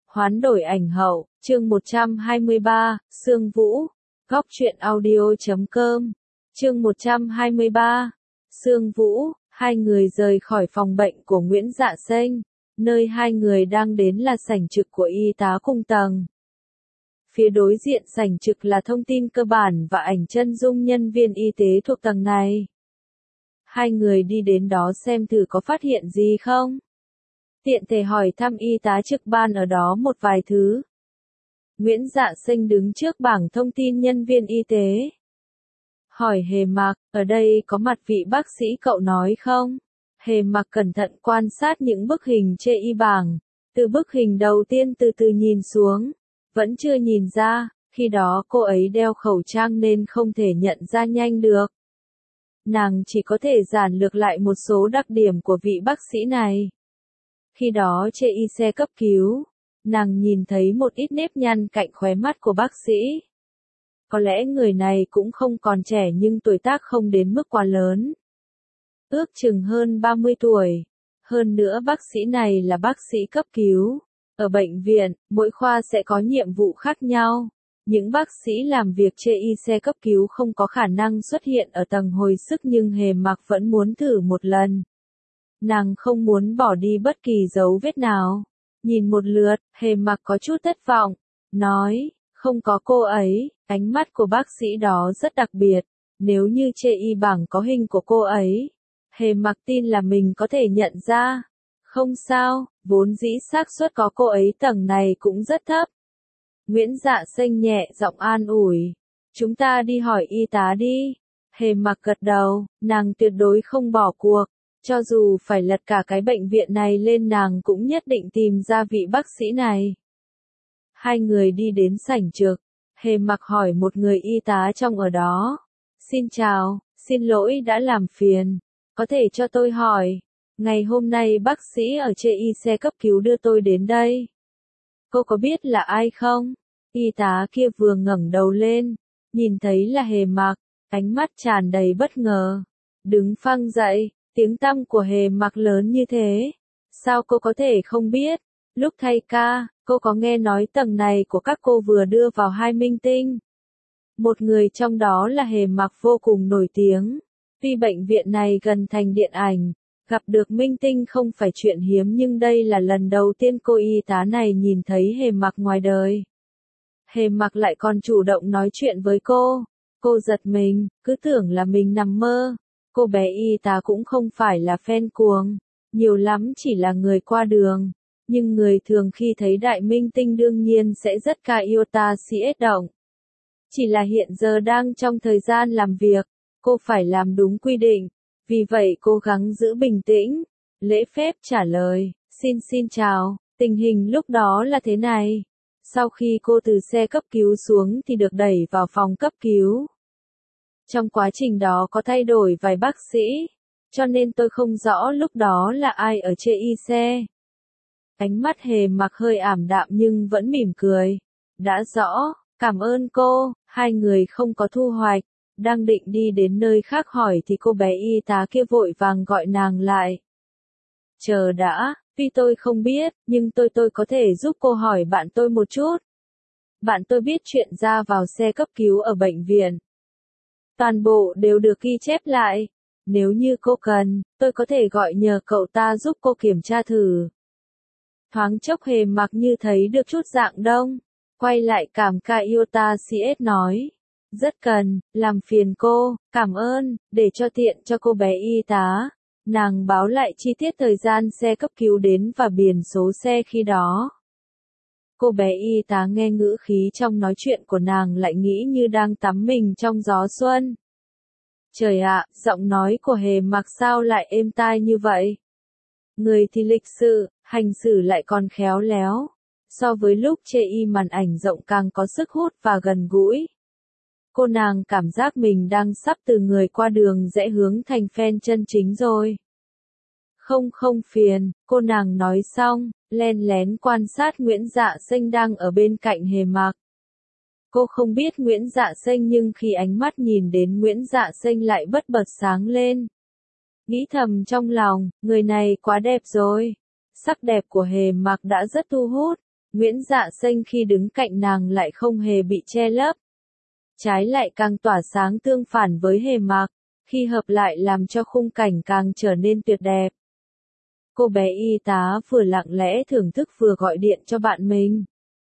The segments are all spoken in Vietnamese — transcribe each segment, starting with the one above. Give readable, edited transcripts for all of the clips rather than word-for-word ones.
Hoán đổi ảnh hậu, chương 123, Sương Vũ, góc truyện audio.com, chương 123, Sương Vũ, hai người rời khỏi phòng bệnh của Nguyễn Dạ Xanh, nơi hai người đang đến là sảnh trực của y tá cùng tầng. Phía đối diện sảnh trực là thông tin cơ bản và ảnh chân dung nhân viên y tế thuộc tầng này. Hai người đi đến đó xem thử có phát hiện gì không. Tiện thể hỏi thăm y tá trực ban ở đó một vài thứ. Nguyễn Dạ Xanh đứng trước bảng thông tin nhân viên y tế. Hỏi Hề Mạc, ở đây có mặt vị bác sĩ cậu nói không? Hề Mạc cẩn thận quan sát những bức hình trên y bảng. Từ bức hình đầu tiên từ từ nhìn xuống. Vẫn chưa nhìn ra, khi đó cô ấy đeo khẩu trang nên không thể nhận ra nhanh được. Nàng chỉ có thể giản lược lại một số đặc điểm của vị bác sĩ này. Khi đó trên y xe cấp cứu, nàng nhìn thấy một ít nếp nhăn cạnh khóe mắt của bác sĩ. Có lẽ người này cũng không còn trẻ nhưng tuổi tác không đến mức quá lớn. Ước chừng hơn 30 tuổi. Hơn nữa bác sĩ này là bác sĩ cấp cứu. Ở bệnh viện, mỗi khoa sẽ có nhiệm vụ khác nhau. Những bác sĩ làm việc trên y xe cấp cứu không có khả năng xuất hiện ở tầng hồi sức nhưng Hề Mạc vẫn muốn thử một lần. Nàng không muốn bỏ đi bất kỳ dấu vết nào. Nhìn một lượt, Hề Mạc có chút thất vọng. Nói, không có cô ấy, ánh mắt của bác sĩ đó rất đặc biệt. Nếu như trên y bảng có hình của cô ấy, Hề Mạc tin là mình có thể nhận ra. Không sao, vốn dĩ xác suất có cô ấy tầng này cũng rất thấp. Nguyễn Dạ Xanh nhẹ giọng an ủi. Chúng ta đi hỏi y tá đi. Hề Mạc gật đầu, nàng tuyệt đối không bỏ cuộc. Cho dù phải lật cả cái bệnh viện này lên nàng cũng nhất định tìm ra vị bác sĩ này. Hai người đi đến sảnh trực. Hề Mạc hỏi một người y tá trong ở đó. Xin chào, xin lỗi đã làm phiền. Có thể cho tôi hỏi. Ngày hôm nay bác sĩ ở trên y xe cấp cứu đưa tôi đến đây. Cô có biết là ai không? Y tá kia vừa ngẩng đầu lên, nhìn thấy là Hề Mạc, ánh mắt tràn đầy bất ngờ. Đứng phăng dậy, tiếng tăm của Hề Mạc lớn như thế. Sao cô có thể không biết? Lúc thay ca, cô có nghe nói tầng này của các cô vừa đưa vào hai minh tinh. Một người trong đó là Hề Mạc vô cùng nổi tiếng. Tuy bệnh viện này gần thành điện ảnh, gặp được minh tinh không phải chuyện hiếm nhưng đây là lần đầu tiên cô y tá này nhìn thấy Hề Mạc ngoài đời. Hề Mạc lại còn chủ động nói chuyện với cô. Cô giật mình, cứ tưởng là mình nằm mơ. Cô bé y tá cũng không phải là fan cuồng, nhiều lắm chỉ là người qua đường. Nhưng người thường khi thấy đại minh tinh đương nhiên sẽ rất ca yêu ta siết động. Chỉ là hiện giờ đang trong thời gian làm việc, cô phải làm đúng quy định. Vì vậy cố gắng giữ bình tĩnh, lễ phép trả lời, xin chào, tình hình lúc đó là thế này. Sau khi cô từ xe cấp cứu xuống thì được đẩy vào phòng cấp cứu. Trong quá trình đó có thay đổi vài bác sĩ, cho nên tôi không rõ lúc đó là ai ở trên y xe. Ánh mắt Hề Mạc hơi ảm đạm nhưng vẫn mỉm cười. Đã rõ, cảm ơn cô, hai người không có thu hoạch. Đang định đi đến nơi khác hỏi thì cô bé y tá kia vội vàng gọi nàng lại. Chờ đã, tuy tôi không biết, nhưng tôi có thể giúp cô hỏi bạn tôi một chút. Bạn tôi biết chuyện ra vào xe cấp cứu ở bệnh viện. Toàn bộ đều được ghi chép lại. Nếu như cô cần, tôi có thể gọi nhờ cậu ta giúp cô kiểm tra thử. Thoáng chốc Hề Mạc như thấy được chút dạng đông. Quay lại cảm ca yêu ta CS nói. Rất cần, làm phiền cô, cảm ơn, để cho tiện cho cô bé y tá. Nàng báo lại chi tiết thời gian xe cấp cứu đến và biển số xe khi đó. Cô bé y tá nghe ngữ khí trong nói chuyện của nàng lại nghĩ như đang tắm mình trong gió xuân. Trời ạ, giọng nói của Hề Mạc sao lại êm tai như vậy? Người thì lịch sự, hành xử lại còn khéo léo. So với lúc chê y màn ảnh rộng càng có sức hút và gần gũi. Cô nàng cảm giác mình đang sắp từ người qua đường rẽ hướng thành fan chân chính rồi. Không phiền, cô nàng nói xong, len lén quan sát Nguyễn Dạ Xanh đang ở bên cạnh Hề Mạc. Cô không biết Nguyễn Dạ Xanh nhưng khi ánh mắt nhìn đến Nguyễn Dạ Xanh lại bất bật sáng lên. Nghĩ thầm trong lòng, người này quá đẹp rồi. Sắc đẹp của Hề Mạc đã rất thu hút. Nguyễn Dạ Xanh khi đứng cạnh nàng lại không hề bị che lấp. Trái lại càng tỏa sáng tương phản với Hề Mạc, khi hợp lại làm cho khung cảnh càng trở nên tuyệt đẹp. Cô bé y tá vừa lặng lẽ thưởng thức vừa gọi điện cho bạn mình.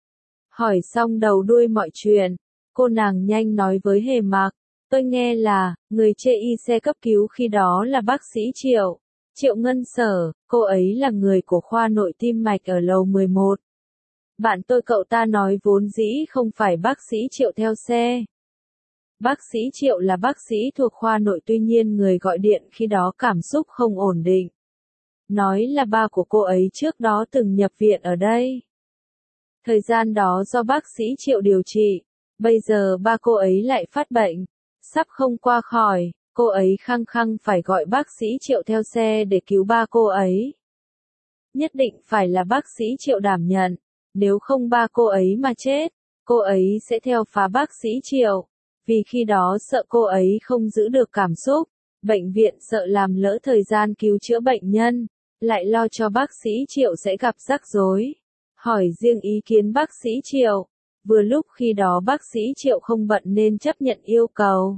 Hỏi xong đầu đuôi mọi chuyện, cô nàng nhanh nói với Hề Mạc, tôi nghe là, người chê y xe cấp cứu khi đó là bác sĩ Triệu, Triệu Ngân Sở, cô ấy là người của khoa nội tim mạch ở lầu 11. Bạn tôi cậu ta nói vốn dĩ không phải bác sĩ Triệu theo xe. Bác sĩ Triệu là bác sĩ thuộc khoa nội, tuy nhiên người gọi điện khi đó cảm xúc không ổn định. Nói là ba của cô ấy trước đó từng nhập viện ở đây. Thời gian đó do bác sĩ Triệu điều trị, bây giờ ba cô ấy lại phát bệnh, sắp không qua khỏi, cô ấy khăng khăng phải gọi bác sĩ Triệu theo xe để cứu ba cô ấy. Nhất định phải là bác sĩ Triệu đảm nhận, nếu không ba cô ấy mà chết, cô ấy sẽ theo phá bác sĩ Triệu, vì khi đó sợ cô ấy không giữ được cảm xúc, bệnh viện sợ làm lỡ thời gian cứu chữa bệnh nhân, lại lo cho bác sĩ Triệu sẽ gặp rắc rối. Hỏi riêng ý kiến bác sĩ Triệu, vừa lúc khi đó bác sĩ Triệu không bận nên chấp nhận yêu cầu.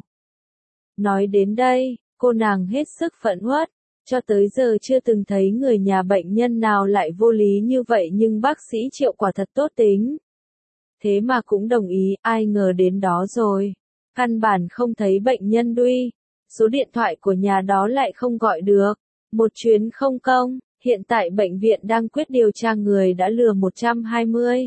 Nói đến đây, cô nàng hết sức phẫn uất, cho tới giờ chưa từng thấy người nhà bệnh nhân nào lại vô lý như vậy, nhưng bác sĩ Triệu quả thật tốt tính. Thế mà cũng đồng ý, ai ngờ đến đó rồi, căn bản không thấy bệnh nhân đuôi, số điện thoại của nhà đó lại không gọi được, một chuyến không công. Hiện tại bệnh viện đang quyết điều tra người đã lừa 120.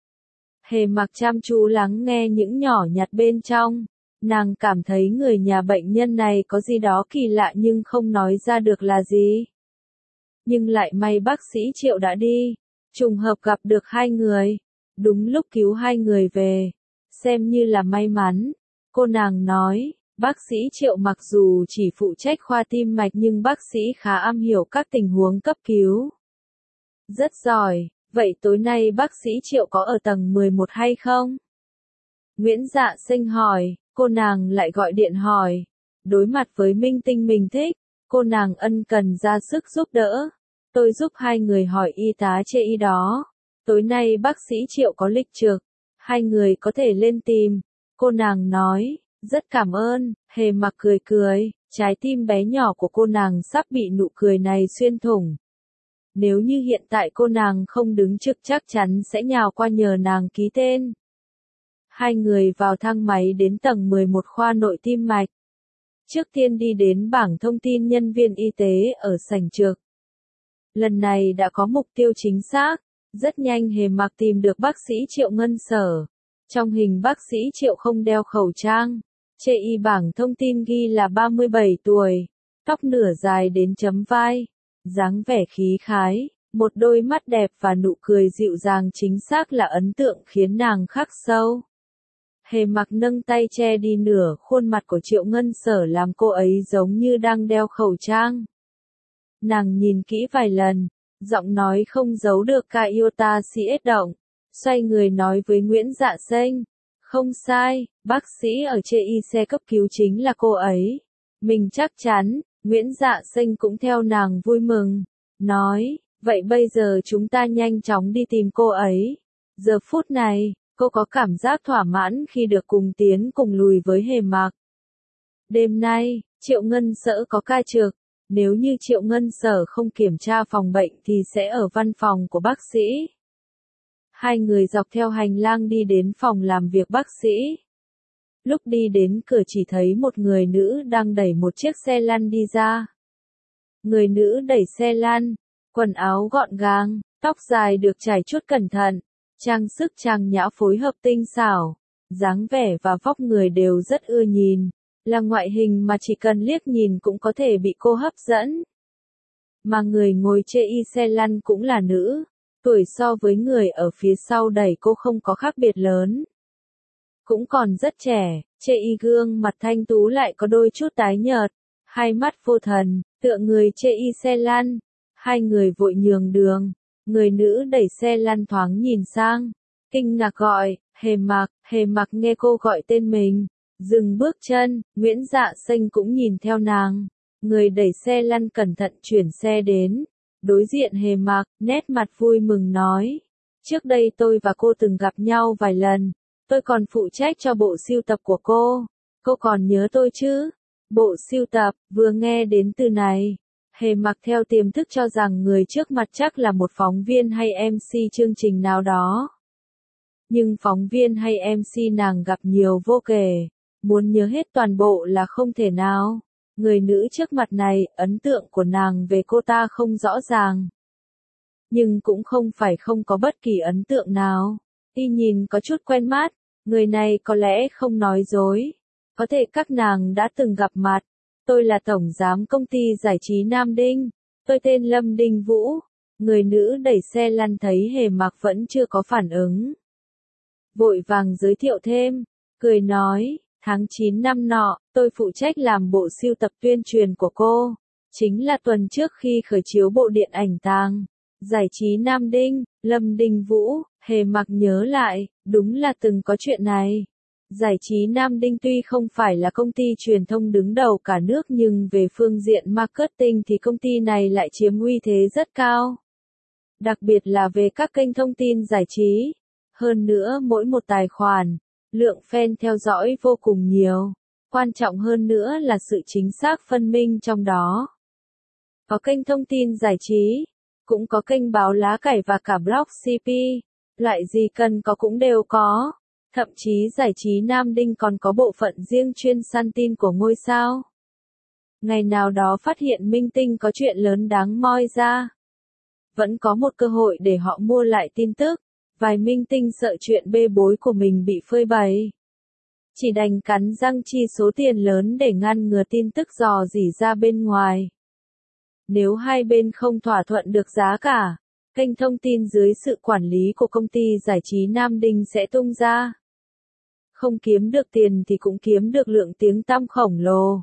Hề Mặc chăm chú lắng nghe những nhỏ nhặt bên trong. Nàng cảm thấy người nhà bệnh nhân này có gì đó kỳ lạ nhưng không nói ra được là gì. Nhưng lại may bác sĩ Triệu đã đi. Trùng hợp gặp được hai người. Đúng lúc cứu hai người về. Xem như là may mắn. Cô nàng nói. Bác sĩ Triệu mặc dù chỉ phụ trách khoa tim mạch nhưng bác sĩ khá am hiểu các tình huống cấp cứu. Rất giỏi, vậy tối nay bác sĩ Triệu có ở tầng 11 hay không? Nguyễn Dạ Xanh hỏi, cô nàng lại gọi điện hỏi. Đối mặt với minh tinh mình thích, cô nàng ân cần ra sức giúp đỡ. Tôi giúp hai người hỏi y tá chê y đó. Tối nay bác sĩ Triệu có lịch trực, hai người có thể lên tìm. Cô nàng nói. Rất cảm ơn, Hề Mặc cười cười, trái tim bé nhỏ của cô nàng sắp bị nụ cười này xuyên thủng. Nếu như hiện tại cô nàng không đứng trực chắc chắn sẽ nhào qua nhờ nàng ký tên. Hai người vào thang máy đến tầng 11 khoa nội tim mạch. Trước tiên đi đến bảng thông tin nhân viên y tế ở sảnh trực. Lần này đã có mục tiêu chính xác, rất nhanh Hề Mặc tìm được bác sĩ Triệu Ngân Sở. Trong hình bác sĩ Triệu không đeo khẩu trang. Chê y bảng thông tin ghi là 37 tuổi, tóc nửa dài đến chấm vai, dáng vẻ khí khái, một đôi mắt đẹp và nụ cười dịu dàng chính xác là ấn tượng khiến nàng khắc sâu. Hề Mặc nâng tay che đi nửa khuôn mặt của Triệu Ngân Sở làm cô ấy giống như đang đeo khẩu trang. Nàng nhìn kỹ vài lần, giọng nói không giấu được cả iota siết động, xoay người nói với Nguyễn Dạ Xanh. Không sai, bác sĩ ở chê y xe cấp cứu chính là cô ấy. Mình chắc chắn, Nguyễn Dạ Xanh cũng theo nàng vui mừng. Nói, vậy bây giờ chúng ta nhanh chóng đi tìm cô ấy. Giờ phút này, cô có cảm giác thỏa mãn khi được cùng tiến cùng lùi với Hề Mặc. Đêm nay, Triệu Ngân Sở có ca trực. Nếu như Triệu Ngân Sở không kiểm tra phòng bệnh thì sẽ ở văn phòng của bác sĩ. Hai người dọc theo hành lang đi đến phòng làm việc bác sĩ. Lúc đi đến cửa chỉ thấy một người nữ đang đẩy một chiếc xe lăn đi ra. Người nữ đẩy xe lăn, quần áo gọn gàng, tóc dài được chải chuốt cẩn thận, trang sức trang nhã phối hợp tinh xảo, dáng vẻ và vóc người đều rất ưa nhìn, là ngoại hình mà chỉ cần liếc nhìn cũng có thể bị cô hấp dẫn. Mà người ngồi chê y xe lăn cũng là nữ. Tuổi so với người ở phía sau đẩy cô không có khác biệt lớn. Cũng còn rất trẻ, chê y gương mặt thanh tú lại có đôi chút tái nhợt, hai mắt vô thần, tựa người chê y xe lăn. Hai người vội nhường đường, người nữ đẩy xe lăn thoáng nhìn sang, kinh ngạc gọi, Hề Mặc nghe cô gọi tên mình, dừng bước chân, Nguyễn Dạ Xanh cũng nhìn theo nàng. Người đẩy xe lăn cẩn thận chuyển xe đến. Đối diện Hề Mặc, nét mặt vui mừng nói. Trước đây tôi và cô từng gặp nhau vài lần, tôi còn phụ trách cho bộ sưu tập của cô còn nhớ tôi chứ? Bộ sưu tập, vừa nghe đến từ này, Hề Mặc theo tiềm thức cho rằng người trước mặt chắc là một phóng viên hay MC chương trình nào đó. Nhưng phóng viên hay MC nàng gặp nhiều vô kể, muốn nhớ hết toàn bộ là không thể nào. Người nữ trước mặt này, ấn tượng của nàng về cô ta không rõ ràng. Nhưng cũng không phải không có bất kỳ ấn tượng nào. Y nhìn có chút quen mắt, người này có lẽ không nói dối. Có thể các nàng đã từng gặp mặt. Tôi là tổng giám công ty giải trí Nam Đinh. Tôi tên Lâm Đinh Vũ. Người nữ đẩy xe lăn thấy Hề Mặc vẫn chưa có phản ứng. Vội vàng giới thiệu thêm, cười nói, tháng 9 năm nọ, tôi phụ trách làm bộ sưu tập tuyên truyền của cô. Chính là tuần trước khi khởi chiếu bộ điện ảnh Tàng Giải trí Nam Đinh, Lâm Đinh Vũ. Hề Mặc nhớ lại, đúng là từng có chuyện này. Giải trí Nam Đinh tuy không phải là công ty truyền thông đứng đầu cả nước nhưng về phương diện marketing thì công ty này lại chiếm uy thế rất cao. Đặc biệt là về các kênh thông tin giải trí. Hơn nữa mỗi một tài khoản, lượng fan theo dõi vô cùng nhiều. Quan trọng hơn nữa là sự chính xác phân minh trong đó. Có kênh thông tin giải trí, cũng có kênh báo lá cải và cả blog CP. Loại gì cần có cũng đều có. Thậm chí giải trí Nam Đinh còn có bộ phận riêng chuyên săn tin của ngôi sao. Ngày nào đó phát hiện minh tinh có chuyện lớn đáng moi ra. Vẫn có một cơ hội để họ mua lại tin tức. Vài minh tinh sợ chuyện bê bối của mình bị phơi bày. Chỉ đành cắn răng chi số tiền lớn để ngăn ngừa tin tức rò rỉ ra bên ngoài. Nếu hai bên không thỏa thuận được giá cả, kênh thông tin dưới sự quản lý của công ty giải trí Nam Đinh sẽ tung ra. Không kiếm được tiền thì cũng kiếm được lượng tiếng tăm khổng lồ.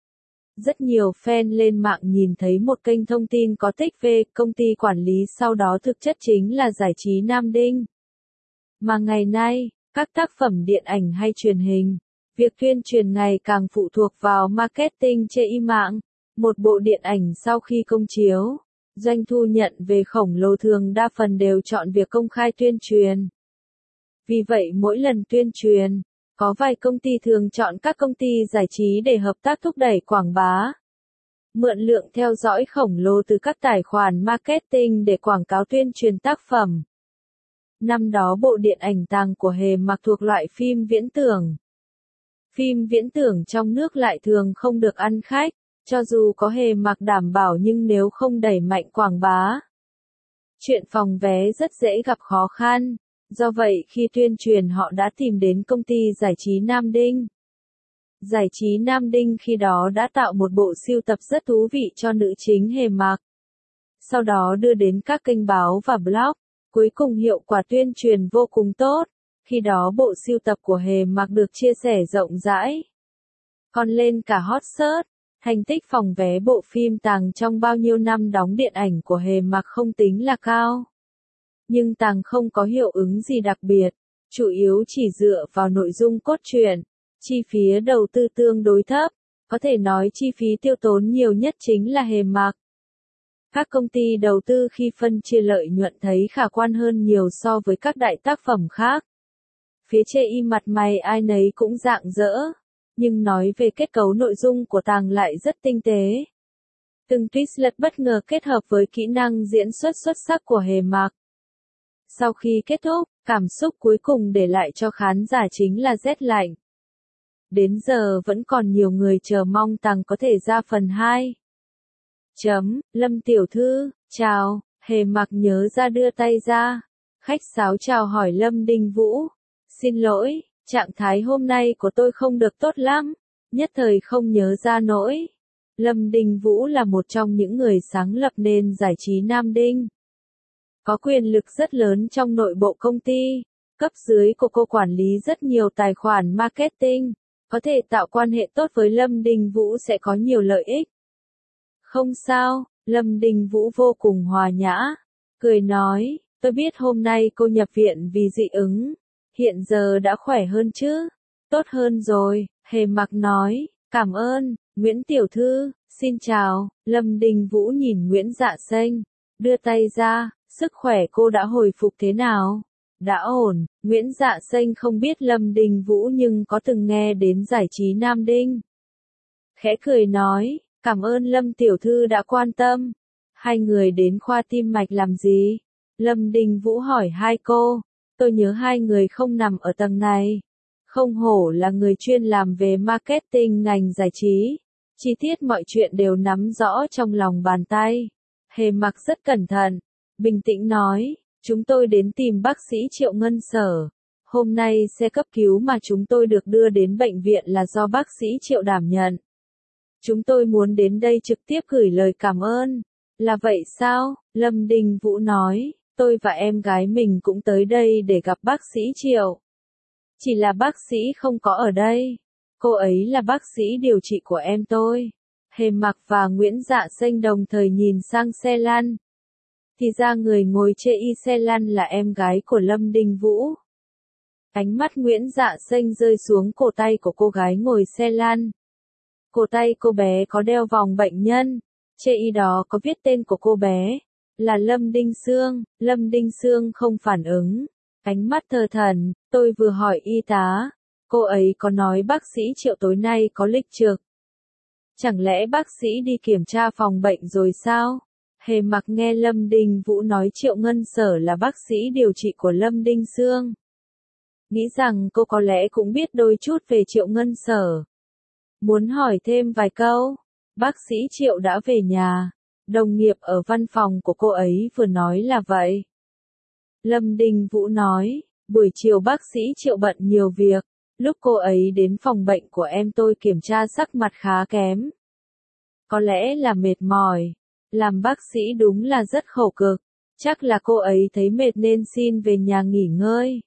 Rất nhiều fan lên mạng nhìn thấy một kênh thông tin có tích về công ty quản lý sau đó thực chất chính là giải trí Nam Đinh. Mà ngày nay, các tác phẩm điện ảnh hay truyền hình, việc tuyên truyền ngày càng phụ thuộc vào marketing trên mạng. Một bộ điện ảnh sau khi công chiếu, doanh thu nhận về khổng lồ thường đa phần đều chọn việc công khai tuyên truyền. Vì vậy mỗi lần tuyên truyền, có vài công ty thường chọn các công ty giải trí để hợp tác thúc đẩy quảng bá. Mượn lượng theo dõi khổng lồ từ các tài khoản marketing để quảng cáo tuyên truyền tác phẩm. Năm đó bộ điện ảnh Tàng của Hề Mặc thuộc loại phim viễn tưởng. Phim viễn tưởng trong nước lại thường không được ăn khách, cho dù có Hề Mặc đảm bảo nhưng nếu không đẩy mạnh quảng bá. Chuyện phòng vé rất dễ gặp khó khăn. Do vậy khi tuyên truyền họ đã tìm đến công ty giải trí Nam Đinh. Giải trí Nam Đinh khi đó đã tạo một bộ sưu tập rất thú vị cho nữ chính Hề Mặc. Sau đó đưa đến các kênh báo và blog, cuối cùng hiệu quả tuyên truyền vô cùng tốt. Khi đó bộ sưu tập của Hề Mặc được chia sẻ rộng rãi. Còn lên cả hot search, thành tích phòng vé bộ phim Tàng trong bao nhiêu năm đóng điện ảnh của Hề Mặc không tính là cao. Nhưng Tàng không có hiệu ứng gì đặc biệt, chủ yếu chỉ dựa vào nội dung cốt truyện, chi phí đầu tư tương đối thấp, có thể nói chi phí tiêu tốn nhiều nhất chính là Hề Mặc. Các công ty đầu tư khi phân chia lợi nhuận thấy khả quan hơn nhiều so với các đại tác phẩm khác. Phía chê y mặt mày ai nấy cũng rạng rỡ, nhưng nói về kết cấu nội dung của Tàng lại rất tinh tế. Từng twist bất ngờ kết hợp với kỹ năng diễn xuất xuất sắc của Hề Mặc. Sau khi kết thúc, cảm xúc cuối cùng để lại cho khán giả chính là rét lạnh. Đến giờ vẫn còn nhiều người chờ mong Tàng có thể ra phần 2. Lâm tiểu thư, chào, Hề Mặc nhớ ra đưa tay ra. Khách sáo chào hỏi Lâm Đinh Vũ. Xin lỗi, trạng thái hôm nay của tôi không được tốt lắm, nhất thời không nhớ ra nổi. Lâm Đinh Vũ là một trong những người sáng lập nên giải trí Nam Đinh. Có quyền lực rất lớn trong nội bộ công ty, cấp dưới của cô quản lý rất nhiều tài khoản marketing, có thể tạo quan hệ tốt với Lâm Đinh Vũ sẽ có nhiều lợi ích. Không sao, Lâm Đinh Vũ vô cùng hòa nhã, cười nói, tôi biết hôm nay cô nhập viện vì dị ứng, hiện giờ đã khỏe hơn chứ? Tốt hơn rồi, Hề Mặc nói, cảm ơn, Nguyễn tiểu thư, xin chào. Lâm Đinh Vũ nhìn Nguyễn Dạ Xanh, đưa tay ra, Sức khỏe cô đã hồi phục thế nào? Đã ổn. Nguyễn Dạ Xanh không biết Lâm Đình Vũ nhưng có từng nghe đến giải trí Nam Đinh. Khẽ cười nói, cảm ơn Lâm tiểu thư đã quan tâm. Hai người đến khoa tim mạch làm gì? Lâm Đình Vũ hỏi hai cô. Tôi nhớ hai người không nằm ở tầng này. Không hổ là người chuyên làm về marketing ngành giải trí. Chi tiết mọi chuyện đều nắm rõ trong lòng bàn tay. Hề Mặc rất cẩn thận, bình tĩnh nói, chúng tôi đến tìm bác sĩ Triệu Ngân Sở. Hôm nay xe cấp cứu mà chúng tôi được đưa đến bệnh viện là do bác sĩ Triệu đảm nhận. Chúng tôi muốn đến đây trực tiếp gửi lời cảm ơn. Là vậy sao? Lâm Đình Vũ nói, tôi và em gái mình cũng tới đây để gặp bác sĩ Triệu. Chỉ là bác sĩ không có ở đây. Cô ấy là bác sĩ điều trị của em tôi. Hề Mặc và Nguyễn Dạ Xanh đồng thời nhìn sang xe lăn. Thì ra người ngồi chê y xe lăn là em gái của Lâm Đình Vũ. Ánh mắt Nguyễn Dạ Xanh rơi xuống cổ tay của cô gái ngồi xe lăn. Cổ tay cô bé có đeo vòng bệnh nhân. Chê y đó có viết tên của cô bé. Là Lâm Đinh Sương. Lâm Đinh Sương không phản ứng. Ánh mắt thờ thần, tôi vừa hỏi y tá. Cô ấy có nói bác sĩ Triệu tối nay có lịch trực. Chẳng lẽ bác sĩ đi kiểm tra phòng bệnh rồi sao? Hề Mặc nghe Lâm Đình Vũ nói Triệu Ngân Sở là bác sĩ điều trị của Lâm Đinh Sương. Nghĩ rằng cô có lẽ cũng biết đôi chút về Triệu Ngân Sở. Muốn hỏi thêm vài câu, bác sĩ Triệu đã về nhà. Đồng nghiệp ở văn phòng của cô ấy vừa nói là vậy. Lâm Đình Vũ nói, buổi chiều bác sĩ Triệu bận nhiều việc. Lúc cô ấy đến phòng bệnh của em tôi kiểm tra sắc mặt khá kém. Có lẽ là mệt mỏi. Làm bác sĩ đúng là rất khổ cực. Chắc là cô ấy thấy mệt nên xin về nhà nghỉ ngơi.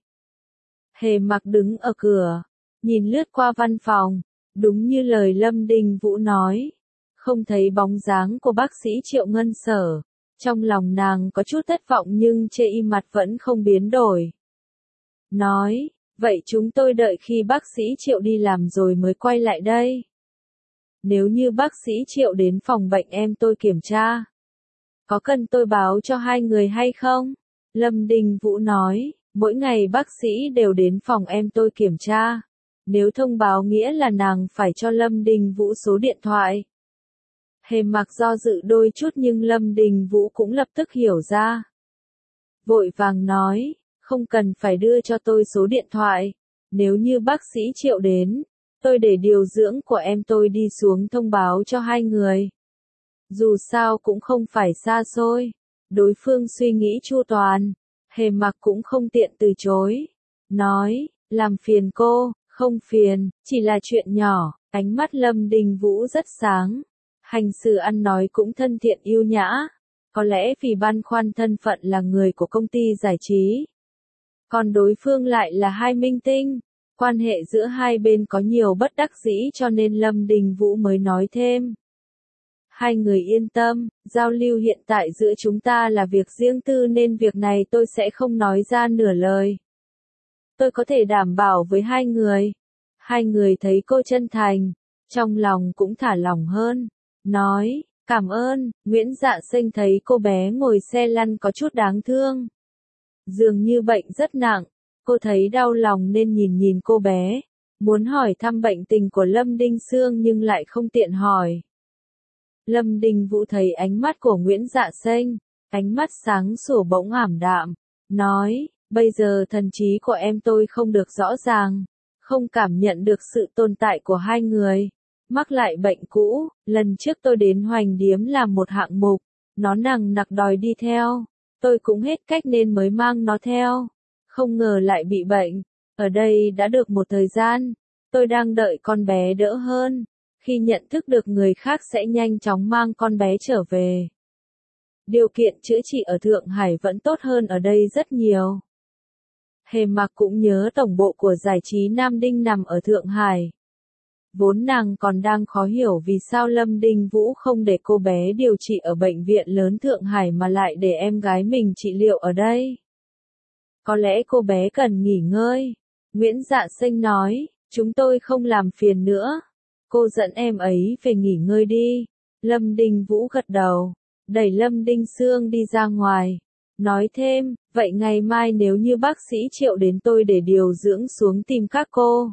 Hề Mặc đứng ở cửa, nhìn lướt qua văn phòng. Đúng như lời Lâm Đình Vũ nói. Không thấy bóng dáng của bác sĩ Triệu Ngân Sở. Trong lòng nàng có chút thất vọng nhưng chê y mặt vẫn không biến đổi. Nói, vậy chúng tôi đợi khi bác sĩ Triệu đi làm rồi mới quay lại đây. Nếu như bác sĩ Triệu đến phòng bệnh em tôi kiểm tra. Có cần tôi báo cho hai người hay không? Lâm Đình Vũ nói, mỗi ngày bác sĩ đều đến phòng em tôi kiểm tra. Nếu thông báo nghĩa là nàng phải cho Lâm Đình Vũ số điện thoại. Hề Mặc do dự đôi chút nhưng Lâm Đình Vũ cũng lập tức hiểu ra. Vội vàng nói, không cần phải đưa cho tôi số điện thoại. Nếu như bác sĩ Triệu đến, tôi để điều dưỡng của em tôi đi xuống thông báo cho hai người. Dù sao cũng không phải xa xôi. Đối phương suy nghĩ chu toàn. Hề Mặc cũng không tiện từ chối. Nói, làm phiền cô, không phiền, chỉ là chuyện nhỏ. Ánh mắt Lâm Đình Vũ rất sáng. Hành xử ăn nói cũng thân thiện yêu nhã. Có lẽ vì băn khoăn thân phận là người của công ty giải trí. Còn đối phương lại là hai minh tinh. Quan hệ giữa hai bên có nhiều bất đắc dĩ cho nên Lâm Đình Vũ mới nói thêm. Hai người yên tâm, giao lưu hiện tại giữa chúng ta là việc riêng tư nên việc này tôi sẽ không nói ra nửa lời. Tôi có thể đảm bảo với hai người. Hai người thấy cô chân thành, trong lòng cũng thả lỏng hơn. Nói, cảm ơn. Nguyễn Dạ Xanh thấy cô bé ngồi xe lăn có chút đáng thương. Dường như bệnh rất nặng. Cô thấy đau lòng nên nhìn cô bé. Muốn hỏi thăm bệnh tình của Lâm Đinh Sương nhưng lại không tiện hỏi. Lâm Đình Vũ thấy ánh mắt của Nguyễn Dạ Xanh. Ánh mắt sáng sủa bỗng ảm đạm. Nói, bây giờ thần trí của em tôi không được rõ ràng. Không cảm nhận được sự tồn tại của hai người. Mắc lại bệnh cũ, lần trước tôi đến Hoành Điếm làm một hạng mục. Nó nằng nặc đòi đi theo. Tôi cũng hết cách nên mới mang nó theo. Không ngờ lại bị bệnh. Ở đây đã được một thời gian. Tôi đang đợi con bé đỡ hơn. Khi nhận thức được người khác sẽ nhanh chóng mang con bé trở về. Điều kiện chữa trị ở Thượng Hải vẫn tốt hơn ở đây rất nhiều. Hề Mặc cũng nhớ tổng bộ của giải trí Nam Đinh nằm ở Thượng Hải. Vốn nàng còn đang khó hiểu vì sao Lâm Đình Vũ không để cô bé điều trị ở bệnh viện lớn Thượng Hải mà lại để em gái mình trị liệu ở đây. Có lẽ cô bé cần nghỉ ngơi. Nguyễn Dạ Xanh nói, chúng tôi không làm phiền nữa. Cô dẫn em ấy về nghỉ ngơi đi. Lâm Đình Vũ gật đầu, đẩy Lâm Đinh Sương đi ra ngoài. Nói thêm, vậy ngày mai nếu như bác sĩ Triệu đến tôi để điều dưỡng xuống tìm các cô.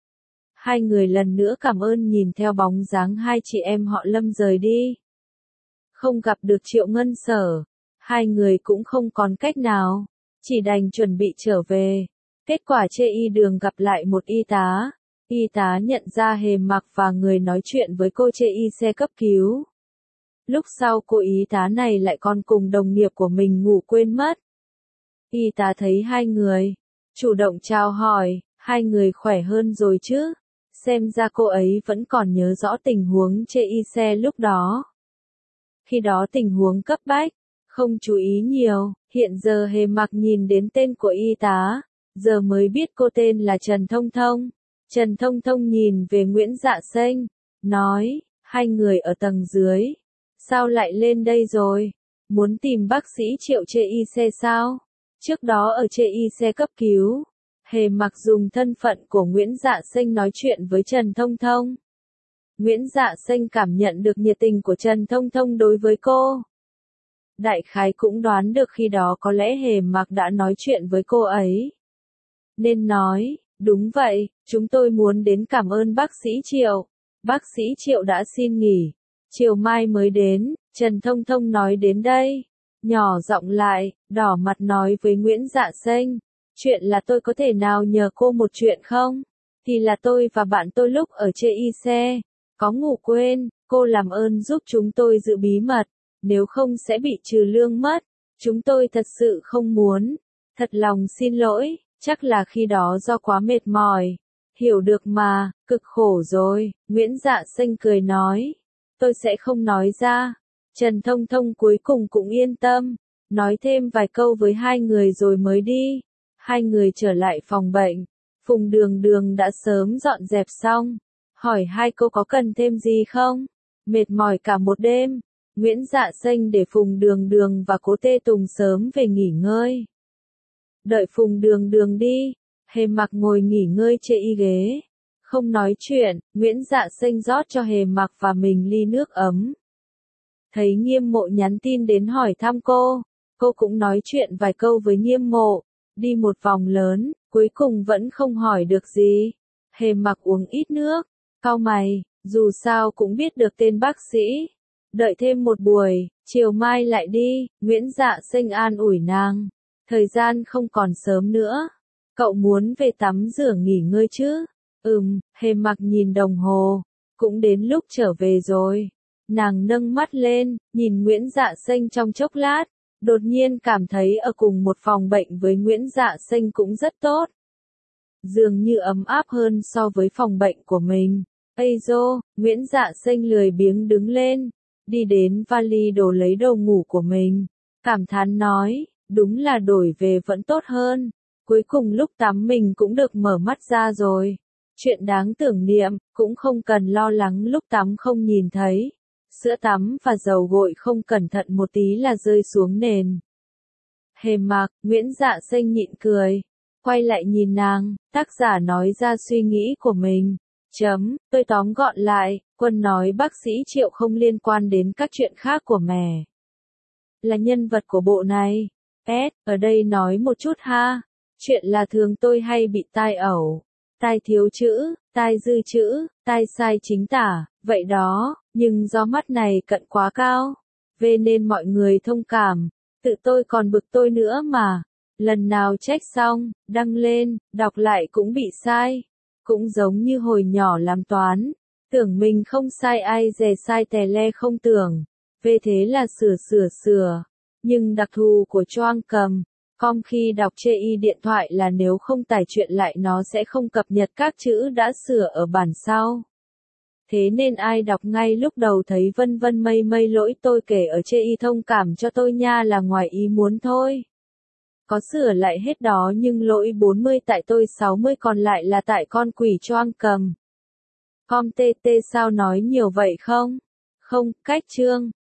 Hai người lần nữa cảm ơn nhìn theo bóng dáng hai chị em họ Lâm rời đi. Không gặp được Triệu Ngân Sở, hai người cũng không còn cách nào, chỉ đành chuẩn bị trở về. Kết quả chê y đường gặp lại một y tá. Y tá nhận ra Hề Mặc và người nói chuyện với cô chê y xe cấp cứu. Lúc sau cô y tá này lại còn cùng đồng nghiệp của mình ngủ quên mất. Y tá thấy hai người, chủ động chào hỏi, hai người khỏe hơn rồi chứ? Xem ra cô ấy vẫn còn nhớ rõ tình huống chê y xe lúc đó. Khi đó tình huống cấp bách, không chú ý nhiều, hiện giờ Hề Mặc nhìn đến tên của y tá, giờ mới biết cô tên là Trần Thông Thông. Trần Thông Thông nhìn về Nguyễn Dạ Xanh, nói, hai người ở tầng dưới, sao lại lên đây rồi? Muốn tìm bác sĩ Triệu chê y xe sao? Trước đó ở chê y xe cấp cứu, Hề Mặc dùng thân phận của Nguyễn Dạ Xanh nói chuyện với Trần Thông Thông. Nguyễn Dạ Xanh cảm nhận được nhiệt tình của Trần Thông Thông đối với cô. Đại khái cũng đoán được khi đó có lẽ Hề Mặc đã nói chuyện với cô ấy. Nên nói, đúng vậy, chúng tôi muốn đến cảm ơn bác sĩ Triệu. Bác sĩ Triệu đã xin nghỉ, chiều mai mới đến. Trần Thông Thông nói đến đây, nhỏ giọng lại, đỏ mặt nói với Nguyễn Dạ Xanh, chuyện là tôi có thể nào nhờ cô một chuyện không? Thì là tôi và bạn tôi lúc ở chê y xe, có ngủ quên, cô làm ơn giúp chúng tôi giữ bí mật, nếu không sẽ bị trừ lương mất. Chúng tôi thật sự không muốn, thật lòng xin lỗi, chắc là khi đó do quá mệt mỏi. Hiểu được mà, cực khổ rồi, Nguyễn Dạ Xanh cười nói, tôi sẽ không nói ra. Trần Thông Thông cuối cùng cũng yên tâm, nói thêm vài câu với hai người rồi mới đi. Hai người trở lại phòng bệnh, Phùng Đường Đường đã sớm dọn dẹp xong, hỏi hai câu có cần thêm gì không? Mệt mỏi cả một đêm, Nguyễn Dạ Xanh để Phùng Đường Đường và Cố Tê Tùng sớm về nghỉ ngơi. Đợi Phùng Đường Đường đi, Hề Mặc ngồi nghỉ ngơi trên y ghế, không nói chuyện. Nguyễn Dạ Xanh rót cho Hề Mặc và mình ly nước ấm. Thấy Nghiêm Mộ nhắn tin đến hỏi thăm cô cũng nói chuyện vài câu với Nghiêm Mộ, đi một vòng lớn, cuối cùng vẫn không hỏi được gì. Hề Mặc uống ít nước, cau mày, dù sao cũng biết được tên bác sĩ. Đợi thêm một buổi, chiều mai lại đi. Nguyễn Dạ Xanh an ủi nàng, thời gian không còn sớm nữa, cậu muốn về tắm rửa nghỉ ngơi chứ? Hề Mặc nhìn đồng hồ, cũng đến lúc trở về rồi. Nàng nâng mắt lên, nhìn Nguyễn Dạ Xanh trong chốc lát, đột nhiên cảm thấy ở cùng một phòng bệnh với Nguyễn Dạ Xanh cũng rất tốt. Dường như ấm áp hơn so với phòng bệnh của mình. Ây dô, Nguyễn Dạ Xanh lười biếng đứng lên, đi đến vali đồ lấy đồ ngủ của mình. Cảm thán nói, đúng là đổi về vẫn tốt hơn. Cuối cùng lúc tắm mình cũng được mở mắt ra rồi. Chuyện đáng tưởng niệm, cũng không cần lo lắng lúc tắm không nhìn thấy. Sữa tắm và dầu gội không cẩn thận một tí là rơi xuống nền. Hề Mặc, Nguyễn Dạ Xanh nhịn cười, quay lại nhìn nàng, tác giả nói ra suy nghĩ của mình. Tôi tóm gọn lại, Quân nói bác sĩ Triệu không liên quan đến các chuyện khác của mẹ. Là nhân vật của bộ này. Ở đây nói một chút ha. Chuyện là thường tôi hay bị tai ẩu. Tai thiếu chữ, tai dư chữ, tai sai chính tả, vậy đó, nhưng do mắt này cận quá cao. Về nên mọi người thông cảm, tự tôi còn bực tôi nữa mà. Lần nào check xong, đăng lên, đọc lại cũng bị sai. Cũng giống như hồi nhỏ làm toán, tưởng mình không sai ai dè sai tè le không tưởng. Về thế là sửa. Nhưng đặc thù của Choang Cầm, khi đọc chê y điện thoại là nếu không tải truyện lại nó sẽ không cập nhật các chữ đã sửa ở bản sau. Thế nên ai đọc ngay lúc đầu thấy vân vân mây mây lỗi tôi kể ở chê y thông cảm cho tôi nha là ngoài ý muốn thôi. Có sửa lại hết đó nhưng lỗi 40 tại tôi 60 còn lại là tại con quỷ Choang Cầm. TT sao nói nhiều vậy không? Không, cách chương.